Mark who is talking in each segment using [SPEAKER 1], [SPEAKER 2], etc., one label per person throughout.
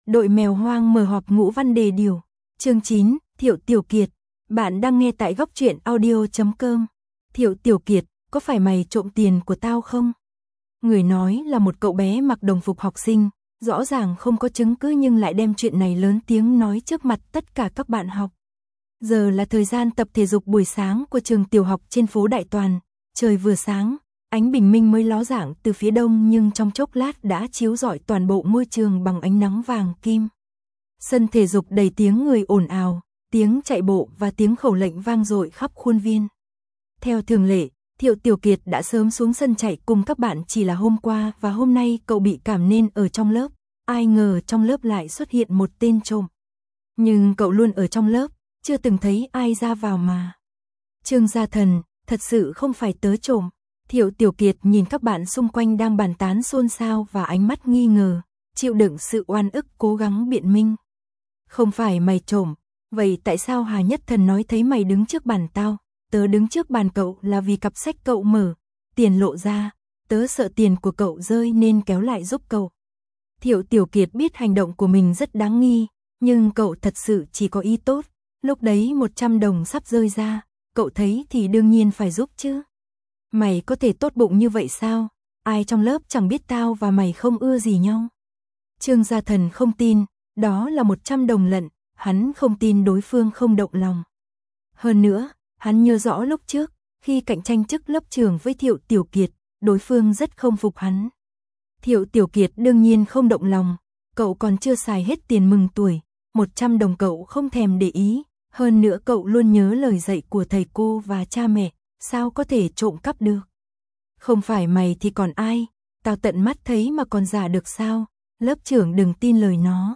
[SPEAKER 1] Đội mèo hoang mở họp ngũ văn đề điều. Chương 9, Thiệu Tiểu Kiệt. Bạn đang nghe tại góc truyện audio.com. Thiệu Tiểu Kiệt, có phải mày trộm tiền của tao không? Người nói là một cậu bé mặc đồng phục học sinh, rõ ràng không có chứng cứ nhưng lại đem chuyện này lớn tiếng nói trước mặt tất cả các bạn học. Giờ là thời gian tập thể dục buổi sáng của trường tiểu học trên phố Đại Toàn. Trời vừa sáng, ánh bình minh mới ló dạng từ phía đông nhưng trong chốc lát đã chiếu rọi toàn bộ ngôi trường bằng ánh nắng vàng kim. Sân thể dục đầy tiếng người ồn ào, tiếng chạy bộ và tiếng khẩu lệnh vang dội khắp khuôn viên. Theo thường lệ, Thiệu Tiểu Kiệt đã sớm xuống sân chạy cùng các bạn chỉ là hôm qua và hôm nay cậu bị cảm nên ở trong lớp. Ai ngờ trong lớp lại xuất hiện một tên trộm. Nhưng cậu luôn ở trong lớp, chưa từng thấy ai ra vào mà. Trương Gia Thần, thật sự không phải tớ trộm. Thiệu Tiểu Kiệt nhìn các bạn xung quanh đang bàn tán xôn xao và ánh mắt nghi ngờ, chịu đựng sự oan ức cố gắng biện minh. Không phải mày trộm, vậy tại sao Hà Nhất Thần nói thấy mày đứng trước bàn tao? Tớ đứng trước bàn cậu là vì cặp sách cậu mở, tiền lộ ra, tớ sợ tiền của cậu rơi nên kéo lại giúp cậu. Thiệu Tiểu Kiệt biết hành động của mình rất đáng nghi, nhưng cậu thật sự chỉ có ý tốt. Lúc đấy 100 đồng sắp rơi ra, cậu thấy thì đương nhiên phải giúp chứ. Mày có thể tốt bụng như vậy sao? Ai trong lớp chẳng biết tao và mày không ưa gì nhau. Trương Gia Thần không tin, đó là 100 đồng lận, hắn không tin đối phương không động lòng. Hơn nữa, hắn nhớ rõ lúc trước, khi cạnh tranh chức lớp trưởng với Thiệu Tiểu Kiệt, đối phương rất không phục hắn. Thiệu Tiểu Kiệt đương nhiên không động lòng, cậu còn chưa xài hết tiền mừng tuổi, 100 đồng cậu không thèm để ý, hơn nữa cậu luôn nhớ lời dạy của thầy cô và cha mẹ, sao có thể trộm cắp được. Không phải mày thì còn ai, tao tận mắt thấy mà còn giả được sao, lớp trưởng đừng tin lời nó.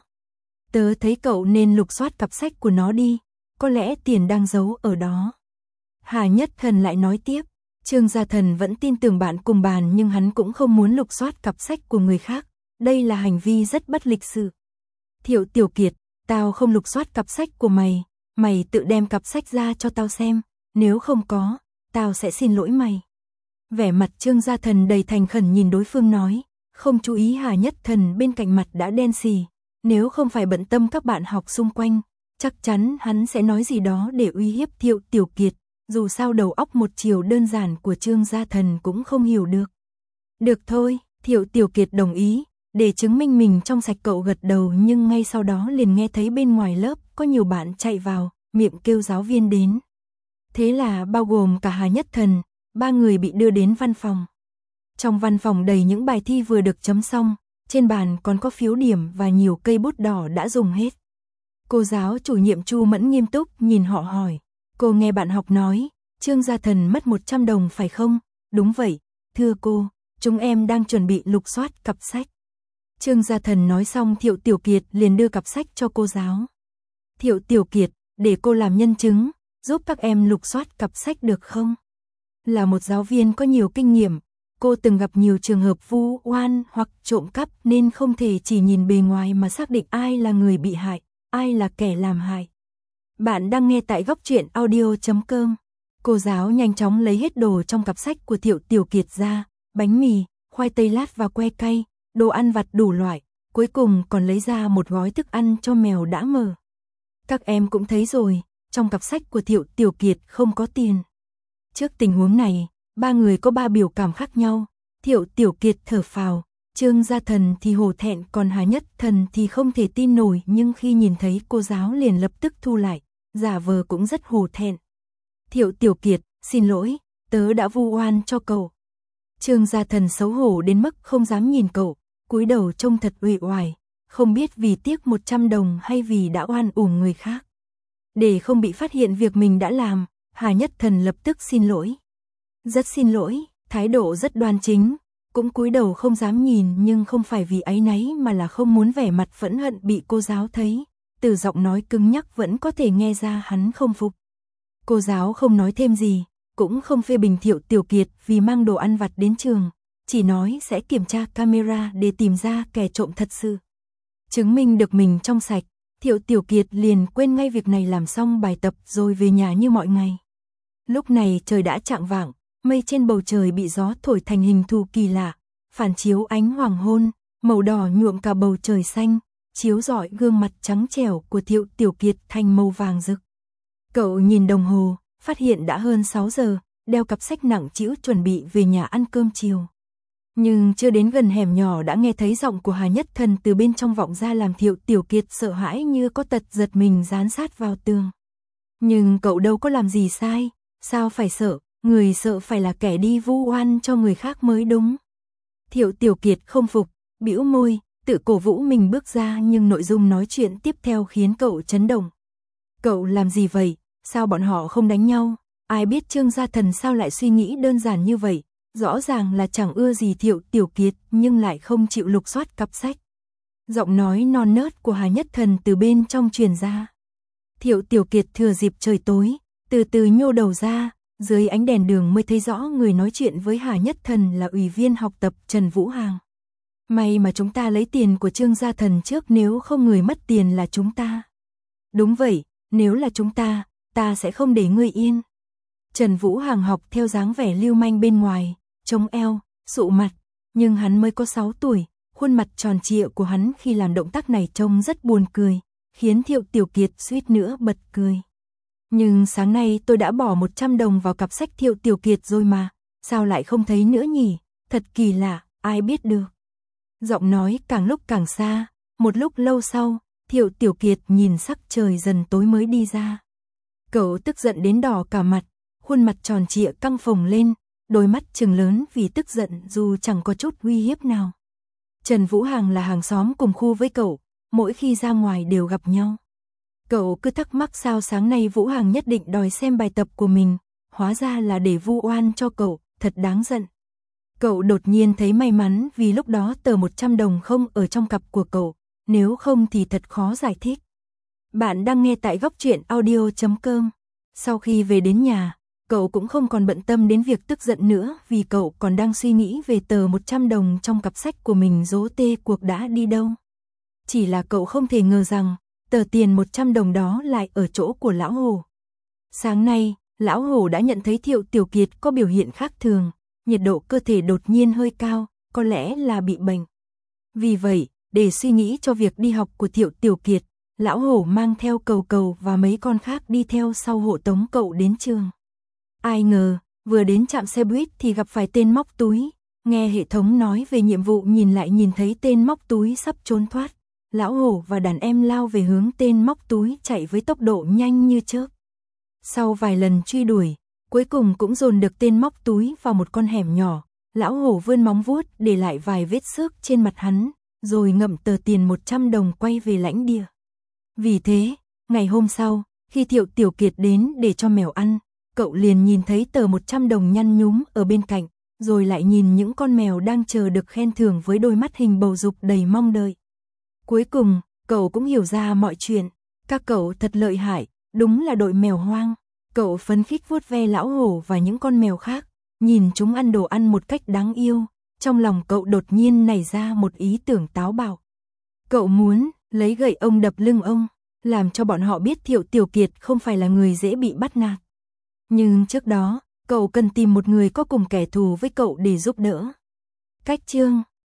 [SPEAKER 1] Tớ thấy cậu nên lục soát cặp sách của nó đi, có lẽ tiền đang giấu ở đó. Hà Nhất Thần lại nói tiếp, Trương Gia Thần vẫn tin tưởng bạn cùng bàn nhưng hắn cũng không muốn lục soát cặp sách của người khác, đây là hành vi rất bất lịch sự. Thiệu Tiểu Kiệt, tao không lục soát cặp sách của mày, mày tự đem cặp sách ra cho tao xem, nếu không có, tao sẽ xin lỗi mày. Vẻ mặt Trương Gia Thần đầy thành khẩn nhìn đối phương nói, không chú ý Hà Nhất Thần bên cạnh mặt đã đen xì, nếu không phải bận tâm các bạn học xung quanh, chắc chắn hắn sẽ nói gì đó để uy hiếp Thiệu Tiểu Kiệt, dù sao đầu óc một chiều đơn giản của Trương Gia Thần cũng không hiểu được. Được thôi, Thiệu Tiểu Kiệt đồng ý, để chứng minh mình trong sạch cậu gật đầu nhưng ngay sau đó liền nghe thấy bên ngoài lớp có nhiều bạn chạy vào, miệng kêu giáo viên đến. Thế là bao gồm cả Hà Nhất Thần, 3 người bị đưa đến văn phòng. Trong văn phòng đầy những bài thi vừa được chấm xong, trên bàn còn có phiếu điểm và nhiều cây bút đỏ đã dùng hết. Cô giáo chủ nhiệm Chu Mẫn nghiêm túc nhìn họ hỏi, cô nghe bạn học nói, Trương Gia Thần mất 100 đồng phải không? Đúng vậy, thưa cô, chúng em đang chuẩn bị lục soát cặp sách. Trương Gia Thần nói xong Thiệu Tiểu Kiệt liền đưa cặp sách cho cô giáo. Thiệu Tiểu Kiệt, để cô làm nhân chứng, giúp các em lục soát cặp sách được không? Là một giáo viên có nhiều kinh nghiệm, cô từng gặp nhiều trường hợp vu oan hoặc trộm cắp nên không thể chỉ nhìn bề ngoài mà xác định ai là người bị hại, ai là kẻ làm hại. Bạn đang nghe tại góc truyện audio.com. Cô giáo nhanh chóng lấy hết đồ trong cặp sách của Thiệu Tiểu Kiệt ra, bánh mì, khoai tây lát và que cay, đồ ăn vặt đủ loại, cuối cùng còn lấy ra một gói thức ăn cho mèo đã mở. Các em cũng thấy rồi, trong cặp sách của Thiệu Tiểu Kiệt không có tiền. Trước tình huống này, 3 người có 3 biểu cảm khác nhau. Thiệu Tiểu Kiệt thở phào, Trương Gia Thần thì hổ thẹn còn Hà Nhất Thần thì không thể tin nổi nhưng khi nhìn thấy cô giáo liền lập tức thu lại, giả vờ cũng rất hổ thẹn. Thiệu Tiểu Kiệt, xin lỗi, tớ đã vu oan cho cậu. Trương Gia Thần xấu hổ đến mức không dám nhìn cậu, cúi đầu trông thật uể oải, không biết vì tiếc 100 đồng hay vì đã oan uổng người khác. Để không bị phát hiện việc mình đã làm, Hà Nhất Thần lập tức xin lỗi. Rất xin lỗi, thái độ rất đoan chính, cũng cúi đầu không dám nhìn nhưng không phải vì áy náy mà là không muốn vẻ mặt phẫn hận bị cô giáo thấy, từ giọng nói cứng nhắc vẫn có thể nghe ra hắn không phục. Cô giáo không nói thêm gì, cũng không phê bình Thiệu Tiểu Kiệt vì mang đồ ăn vặt đến trường, chỉ nói sẽ kiểm tra camera để tìm ra kẻ trộm thật sự. Chứng minh được mình trong sạch, Thiệu Tiểu Kiệt liền quên ngay việc này làm xong bài tập rồi về nhà như mọi ngày. Lúc này trời đã chạng vạng, mây trên bầu trời bị gió thổi thành hình thù kỳ lạ, phản chiếu ánh hoàng hôn, màu đỏ nhuộm cả bầu trời xanh, chiếu rọi gương mặt trắng trẻo của Thiệu Tiểu Kiệt thành màu vàng rực. Cậu nhìn đồng hồ, phát hiện đã hơn 6 giờ, đeo cặp sách nặng trĩu chuẩn bị về nhà ăn cơm chiều. Nhưng chưa đến gần hẻm nhỏ đã nghe thấy giọng của Hà Nhất Thần từ bên trong vọng ra làm Thiệu Tiểu Kiệt sợ hãi như có tật giật mình dán sát vào tường. Nhưng cậu đâu có làm gì sai, sao phải sợ, người sợ phải là kẻ đi vu oan cho người khác mới đúng. Thiệu Tiểu Kiệt không phục, bĩu môi, tự cổ vũ mình bước ra nhưng nội dung nói chuyện tiếp theo khiến cậu chấn động. Cậu làm gì vậy, sao bọn họ không đánh nhau, ai biết Trương Gia Thần sao lại suy nghĩ đơn giản như vậy, rõ ràng là chẳng ưa gì Thiệu Tiểu Kiệt nhưng lại không chịu lục soát cặp sách. Giọng nói non nớt của Hà Nhất Thần từ bên trong truyền ra. Thiệu Tiểu Kiệt thừa dịp trời tối, từ từ nhô đầu ra, dưới ánh đèn đường mới thấy rõ người nói chuyện với Hà Nhất Thần là ủy viên học tập Trần Vũ Hàng. May mà chúng ta lấy tiền của Trương Gia Thần trước, nếu không người mất tiền là chúng ta. Đúng vậy, nếu là chúng ta sẽ không để ngươi yên. Trần Vũ Hàng học theo dáng vẻ lưu manh bên ngoài, chống eo, sụ mặt, nhưng hắn mới có 6 tuổi, khuôn mặt tròn trịa của hắn khi làm động tác này trông rất buồn cười, khiến Thiệu Tiểu Kiệt suýt nữa bật cười. Nhưng sáng nay tôi đã bỏ 100 đồng vào cặp sách Thiệu Tiểu Kiệt rồi mà, sao lại không thấy nữa nhỉ, thật kỳ lạ, ai biết được. Giọng nói càng lúc càng xa, một lúc lâu sau, Thiệu Tiểu Kiệt nhìn sắc trời dần tối mới đi ra. Cậu tức giận đến đỏ cả mặt, khuôn mặt tròn trịa căng phồng lên, đôi mắt trừng lớn vì tức giận dù chẳng có chút uy hiếp nào. Trần Vũ Hàng là hàng xóm cùng khu với cậu, mỗi khi ra ngoài đều gặp nhau. Cậu cứ thắc mắc sao sáng nay Vũ Hàng nhất định đòi xem bài tập của mình, hóa ra là để vu oan cho cậu, thật đáng giận. Cậu đột nhiên thấy may mắn vì lúc đó tờ 100 đồng không ở trong cặp của cậu, nếu không thì thật khó giải thích. Bạn đang nghe tại góc truyện audio.com. Sau khi về đến nhà, cậu cũng không còn bận tâm đến việc tức giận nữa vì cậu còn đang suy nghĩ về tờ 100 đồng trong cặp sách của mình rỗ tê cuộc đã đi đâu. Chỉ là cậu không thể ngờ rằng, tờ tiền 100 đồng đó lại ở chỗ của Lão Hổ. Sáng nay, Lão Hổ đã nhận thấy Thiệu Tiểu Kiệt có biểu hiện khác thường, nhiệt độ cơ thể đột nhiên hơi cao, có lẽ là bị bệnh. Vì vậy, để suy nghĩ cho việc đi học của Thiệu Tiểu Kiệt, Lão Hổ mang theo Cầu Cầu và mấy con khác đi theo sau hộ tống cậu đến trường. Ai ngờ, vừa đến trạm xe buýt thì gặp phải tên móc túi, nghe hệ thống nói về nhiệm vụ nhìn lại nhìn thấy tên móc túi sắp trốn thoát. Lão Hổ và đàn em lao về hướng tên móc túi chạy với tốc độ nhanh như chớp. Sau vài lần truy đuổi, cuối cùng cũng dồn được tên móc túi vào một con hẻm nhỏ. Lão Hổ vươn móng vuốt để lại vài vết xước trên mặt hắn, rồi ngậm tờ tiền 100 đồng quay về lãnh địa. Vì thế, ngày hôm sau, khi Thiệu Tiểu Kiệt đến để cho mèo ăn, cậu liền nhìn thấy tờ 100 đồng nhăn nhúm ở bên cạnh, rồi lại nhìn những con mèo đang chờ được khen thưởng với đôi mắt hình bầu dục đầy mong đợi. Cuối cùng, cậu cũng hiểu ra mọi chuyện, các cậu thật lợi hại, đúng là đội mèo hoang. Cậu phấn khích vuốt ve Lão Hổ và những con mèo khác, nhìn chúng ăn đồ ăn một cách đáng yêu, trong lòng cậu đột nhiên nảy ra một ý tưởng táo bạo. Cậu muốn lấy gậy ông đập lưng ông, làm cho bọn họ biết Thiệu Tiểu Kiệt không phải là người dễ bị bắt nạt. Nhưng trước đó, cậu cần tìm một người có cùng kẻ thù với cậu để giúp đỡ. Cách chương